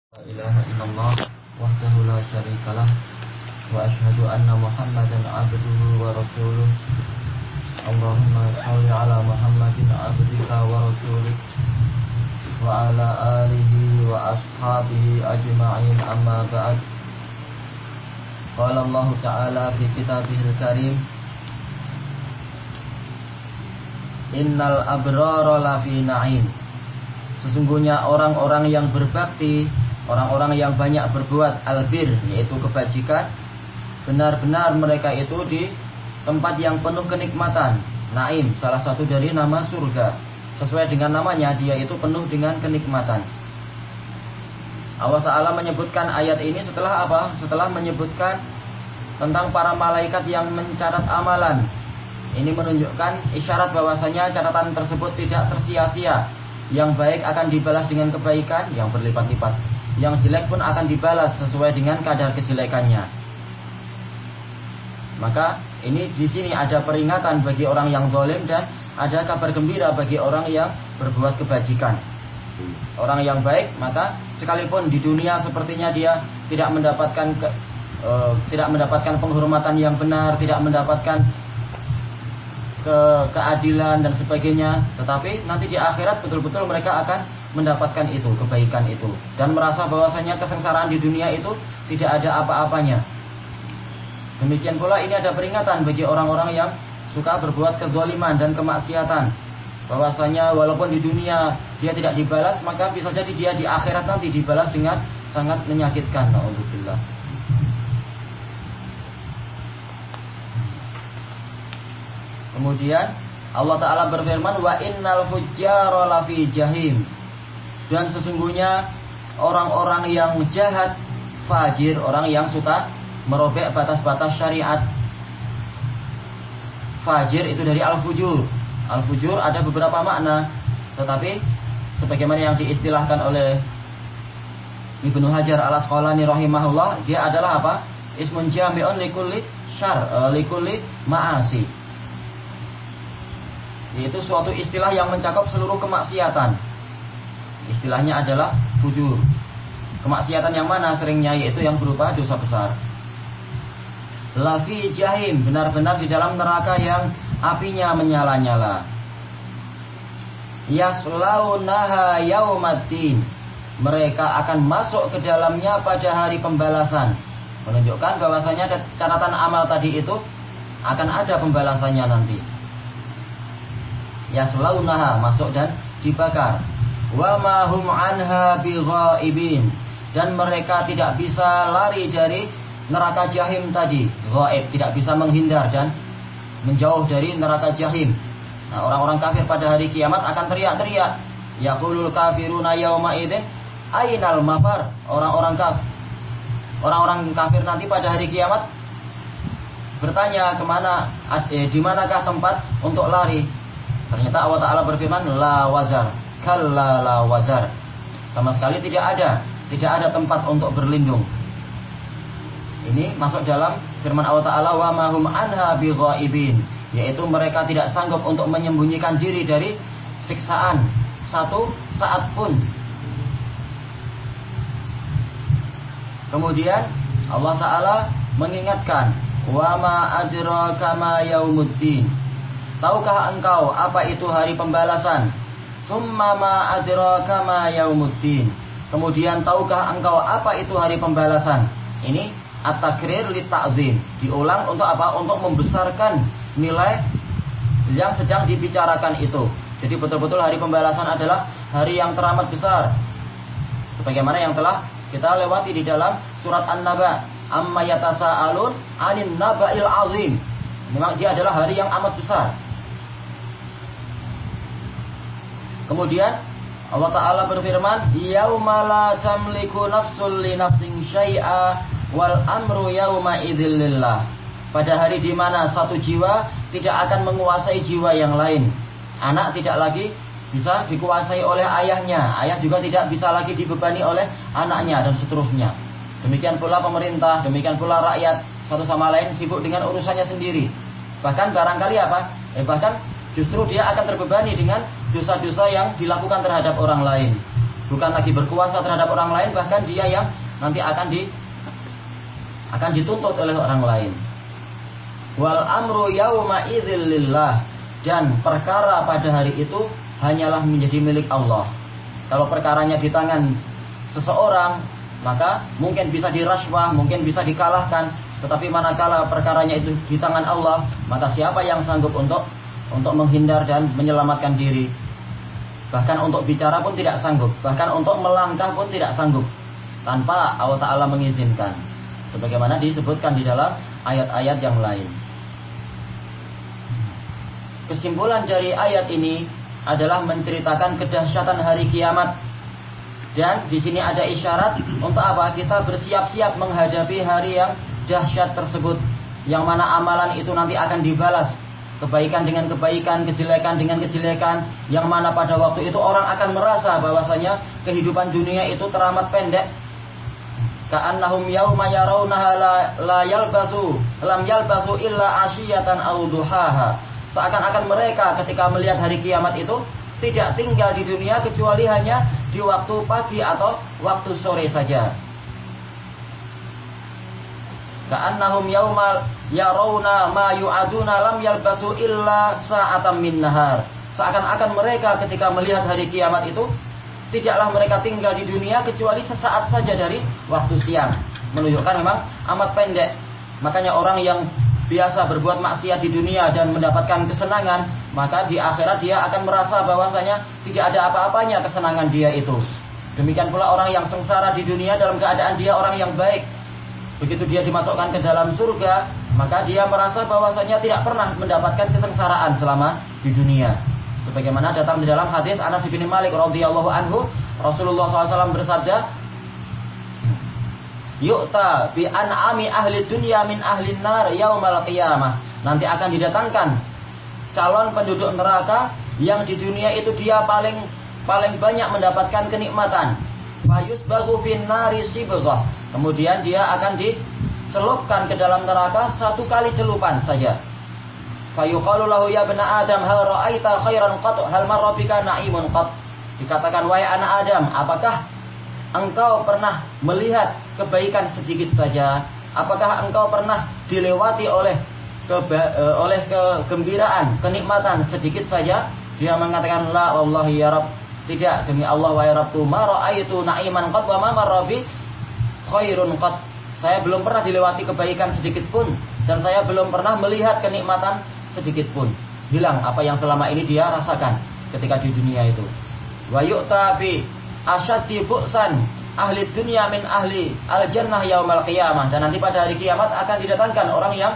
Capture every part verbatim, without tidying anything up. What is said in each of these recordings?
La ilaha illallah wahdahu la syarikalah wa ashhadu anna Muhammadan abduhu wa rasuluh. Allahumma shalli ala Muhammadin abdika wa rasulih wa ala alihi wa ashabihi ajma'in, amma ba'd. Qala Allah ta'ala fi kitabihil karim, innal abrara lafi na'im. Sesungguhnya orang-orang yang berbakti, orang-orang yang banyak berbuat albir, yaitu kebajikan, benar-benar mereka itu di tempat yang penuh kenikmatan. Naim, salah satu dari nama surga. Sesuai dengan namanya, dia itu penuh dengan kenikmatan. Allah Ta'ala menyebutkan ayat ini setelah apa? Setelah menyebutkan tentang para malaikat yang mencatat amalan. Ini menunjukkan isyarat bahwasanya catatan tersebut tidak tersia-sia. Yang baik akan dibalas dengan kebaikan yang berlipat-lipat. Yang jelek pun akan dibalas sesuai dengan kadar kejelekannya. Maka ini di sini ada peringatan bagi orang yang zalim dan ada kabar gembira bagi orang yang berbuat kebajikan. Orang yang baik, maka sekalipun di dunia sepertinya dia tidak mendapatkan ke, uh, tidak mendapatkan penghormatan yang benar, tidak mendapatkan ke keadilan dan sebagainya, tetapi nanti di akhirat betul-betul mereka akan mendapatkan itu, kebaikan itu, dan merasa bahwasanya kesengsaraan di dunia itu tidak ada apa-apanya. Demikian pula ini ada peringatan bagi orang-orang yang suka berbuat kezaliman dan kemaksiatan, bahwasanya walaupun di dunia dia tidak dibalas, maka bisa jadi dia di akhirat nanti dibalas dengan sangat menyakitkan. Na'udzubillah. Kemudian Allah Ta'ala berfirman, wa innal fujjara lafi jahim. Dan sesungguhnya orang-orang yang jahat, fajir, orang yang suka merobek batas-batas syariat. Fajir itu dari al-fujur. Al-fujur ada beberapa makna, tetapi sebagaimana yang diistilahkan oleh Ibnu Hajar al-Asqalani rahimahullah, dia adalah apa? Ismun jami'un likulli syar, likulli ma'asi. Yaitu suatu istilah yang mencakup seluruh kemaksiatan. Istilahnya adalah fujur. Kemaksiatan yang mana seringnya? Yaitu yang berupa dosa besar. Lafi jahim, benar-benar di dalam neraka yang apinya menyala-nyala. Yaslaunaha yaumaddin, mereka akan masuk ke dalamnya pada hari pembalasan. Menunjukkan bahwasanya catatan amal tadi itu akan ada pembalasannya nanti. Yaslaunaha, masuk dan dibakar. Wa ma hum anha bighaibin, dan mereka tidak bisa lari dari neraka jahim tadi. Ghaib, tidak bisa menghindar dan menjauh dari neraka jahim. Nah, orang-orang kafir pada hari kiamat akan teriak-teriak, yaqulul kafiruna yauma idzin ainal mafar. Orang-orang kafir orang-orang kafir nanti pada hari kiamat bertanya, kemana eh, di manakah tempat untuk lari? Ternyata Allah Ta'ala berfirman, la wazar, kalla la wazar. Sama sekali tidak ada, tidak ada tempat untuk berlindung. Ini masuk dalam firman Allah Ta'ala, wa ma hum anha bighaibin, yaitu mereka tidak sanggup untuk menyembunyikan diri dari siksaan satu saat pun. Kemudian Allah Ta'ala mengingatkan, wa ma adraka ma yaumuddin, tahukah engkau apa itu hari pembalasan? Tsumma ma adraka ma yaumuddin, kemudian tahukah engkau apa itu hari pembalasan? Ini at-takrir li ta'zim, diulang untuk apa? Untuk membesarkan nilai yang sedang dibicarakan itu. Jadi betul-betul hari pembalasan adalah hari yang teramat besar. Sebagaimana yang telah kita lewati di dalam surat An-Naba, amma yatasaalun 'anin naba'il 'azim. Memang dia adalah hari yang amat besar. Kemudian Allah Ta'ala berfirman, yauma la tamliku nafsul li nafsin syai'a wal amru yauma idzil lillah. Pada hari di mana satu jiwa tidak akan menguasai jiwa yang lain. Anak tidak lagi bisa dikuasai oleh ayahnya, ayah juga tidak bisa lagi dibebani oleh anaknya, dan seterusnya. Demikian pula pemerintah, demikian pula rakyat, satu sama lain sibuk dengan urusannya sendiri. Bahkan barangkali apa? Eh, bahkan justru dia akan terbebani dengan dosa-dosa yang dilakukan terhadap orang lain. bukan lagi berkuasa terhadap orang lain, bahkan dia yang nanti akan di akan dituntut oleh orang lain. Wal amru yauma idzil lillah, dan perkara pada hari itu hanyalah menjadi milik Allah. Kalau perkaranya di tangan seseorang, maka mungkin bisa diraswah, mungkin bisa dikalahkan. Tetapi manakala perkaranya itu di tangan Allah, maka siapa yang sanggup untuk untuk menghindar dan menyelamatkan diri? Bahkan untuk bicara pun tidak sanggup, bahkan untuk melangkah pun tidak sanggup tanpa Allah Ta'ala mengizinkan, sebagaimana disebutkan di dalam ayat-ayat yang lain. Kesimpulan dari ayat ini adalah menceritakan kedahsyatan hari kiamat, dan di sini ada isyarat untuk apa? Kita bersiap-siap menghadapi hari yang dahsyat tersebut, yang mana amalan itu nanti akan dibalas, kebaikan dengan kebaikan, kejelekan dengan kejelekan, yang mana pada waktu itu orang akan merasa bahwasanya kehidupan dunia itu teramat pendek. Ka'annahum yauma yarawnaha la, la yalbasu lam yalbasu illa asyiyatan aw duhaha. Seakan-akan mereka ketika melihat hari kiamat itu tidak tinggal di dunia kecuali hanya di waktu pagi atau waktu sore saja. Ka'annahum yauma yarawna ma yu'aduna lam yalbasu illa sa'atan min nahar. Seakan-akan mereka ketika melihat hari kiamat itu tidaklah mereka tinggal di dunia kecuali sesaat saja dari waktu siang. Menunjukkan memang amat pendek. Makanya orang yang biasa berbuat maksiat di dunia dan mendapatkan kesenangan, maka di akhirat dia akan merasa bahwasanya tidak ada apa-apanya kesenangan dia itu. Demikian pula orang yang sengsara di dunia dalam keadaan dia orang yang baik. Begitu dia dimasukkan ke dalam surga, maka dia merasa bahwasanya tidak pernah mendapatkan kesengsaraan selama di dunia. Sebagaimana datang di dalam hadis Anas bin Malik radhiyallahu anhu, Rasulullah shallallahu alaihi wasallam bersabda, "Yu'ta bi an'ami ahli dunya min ahli nar yaumal qiyamah." Nanti akan didatangkan calon penduduk neraka yang di dunia itu dia paling paling banyak mendapatkan kenikmatan. Fayusbahu fin nari sibghah. Kemudian dia akan dicelupkan ke dalam neraka satu kali celupan saja. Fayuqalu lahu ya bani Adam hal ra'aita khairan qat hal marra bika na'imun qat. Dikatakan, wahai anak Adam, apakah engkau pernah melihat kebaikan sedikit saja? Apakah engkau pernah dilewati oleh keba, e, oleh kegembiraan, kenikmatan sedikit saja? Dia mengatakan, la wallahi ya Rabb, tidak, demi Allah wahai Rabbku, ma ra'aitu na'iman qat wa ma marra bi khairun qat. Saya belum pernah dilewati kebaikan sedikit pun, dan saya belum pernah melihat kenikmatan sedikit pun. Bilang apa yang selama ini dia rasakan ketika di dunia itu. Wa yu'ta bi asyaddi bu'san ahli dunya min ahli al-jannah yaumal qiyamah. Dan nanti pada hari kiamat akan didatangkan orang yang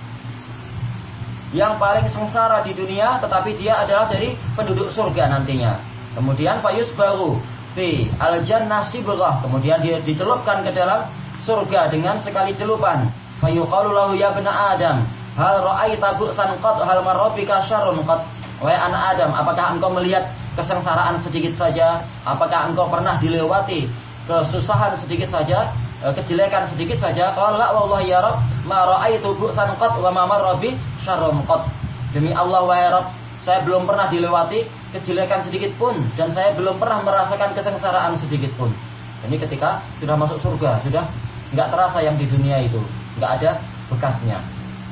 yang paling sengsara di dunia, tetapi dia adalah dari penduduk surga nantinya. Kemudian fayusbahu fi al-jannah sibghah. Kemudian dia dicelupkan ke dalam surga dengan sekali celupan. Fayuqalu lahu ya bani Adam hal ra'aita bu'san qad hal marra bika syarrun qad. Wahai anak Adam, apakah engkau melihat kesengsaraan sedikit saja? Apakah engkau pernah dilewati kesusahan sedikit saja, kejelekan sedikit saja? Qala wallahi ya Rabb ma ra'aitu bu'san qad wa ma marra bi syarrun qad. Demi Allah wahai Rabb, saya belum pernah dilewati kejelekan sedikit pun, dan saya belum pernah merasakan kesengsaraan sedikit pun. Ini ketika sudah masuk surga, sudah enggak terasa yang di dunia itu, enggak ada bekasnya.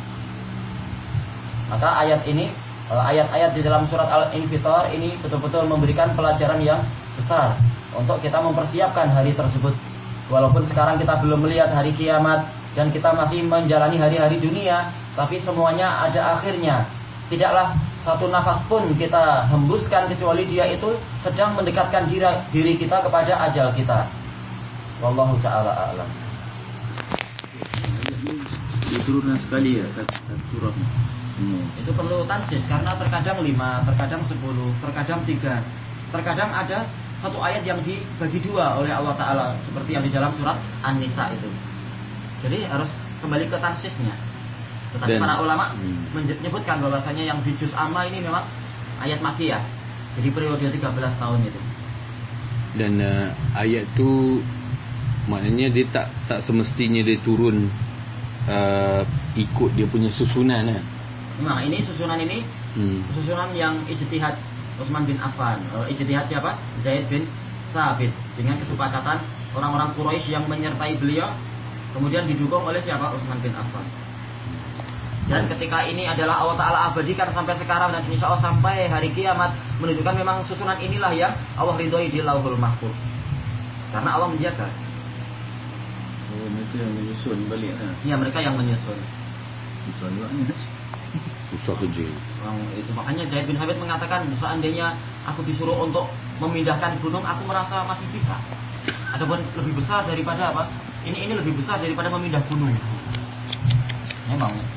Maka ayat ini, ayat-ayat di dalam surat Al-Infitar ini betul-betul memberikan pelajaran yang besar untuk kita mempersiapkan hari tersebut. Walaupun sekarang kita belum melihat hari kiamat dan kita masih menjalani hari-hari dunia, tapi semuanya ada akhirnya. Tidaklah satu nafas pun kita hembuskan kecuali dia itu sedang mendekatkan diri, diri kita kepada ajal kita. Wallahu ta'ala a'lam. Diturunkan sekali ya surah. Hmm. Itu perlu tansis karena terkadang lima, terkadang sepuluh, terkadang tiga, terkadang ada satu ayat yang dibagi dua oleh Allah Ta'ala seperti yang di dalam surat An-Nisa itu. Jadi harus kembali ke tansisnya. Tetapi Dan, para ulama hmm. menyebutkan bahwasanya yang di juz amma ini memang ayat Makkiyah. Jadi periode tiga belas tahun itu. Dan uh, ayat itu maknanya dia tak tak semestinya dia turun uh, ikut dia punya susunan lah. Nah ini susunan ini hmm. susunan yang ijtihad Utsman bin Affan. Oh, ijtihad siapa? Zaid bin Sabit dengan kesepakatan orang-orang Quraisy yang menyertai beliau, kemudian didukung oleh siapa? Utsman bin Affan. Dan ketika ini adalah Allah Ta'ala abadikan sampai sekarang dan insya Allah sampai hari kiamat, menunjukkan memang susunan inilah yang Allah ridhoi di Lauhul Mahfuz. Karena Allah menjaga. Oh, mereka yang menyusun balik lah. Iya, mereka yang menyusun. Susah juga ni. Susah kerja. Oh, itu makanya Zaid bin Habib mengatakan, seandainya aku disuruh untuk memindahkan gunung, aku merasa masih bisa. Adapun lebih besar daripada apa? Ini ini lebih besar daripada memindah gunung. Memang.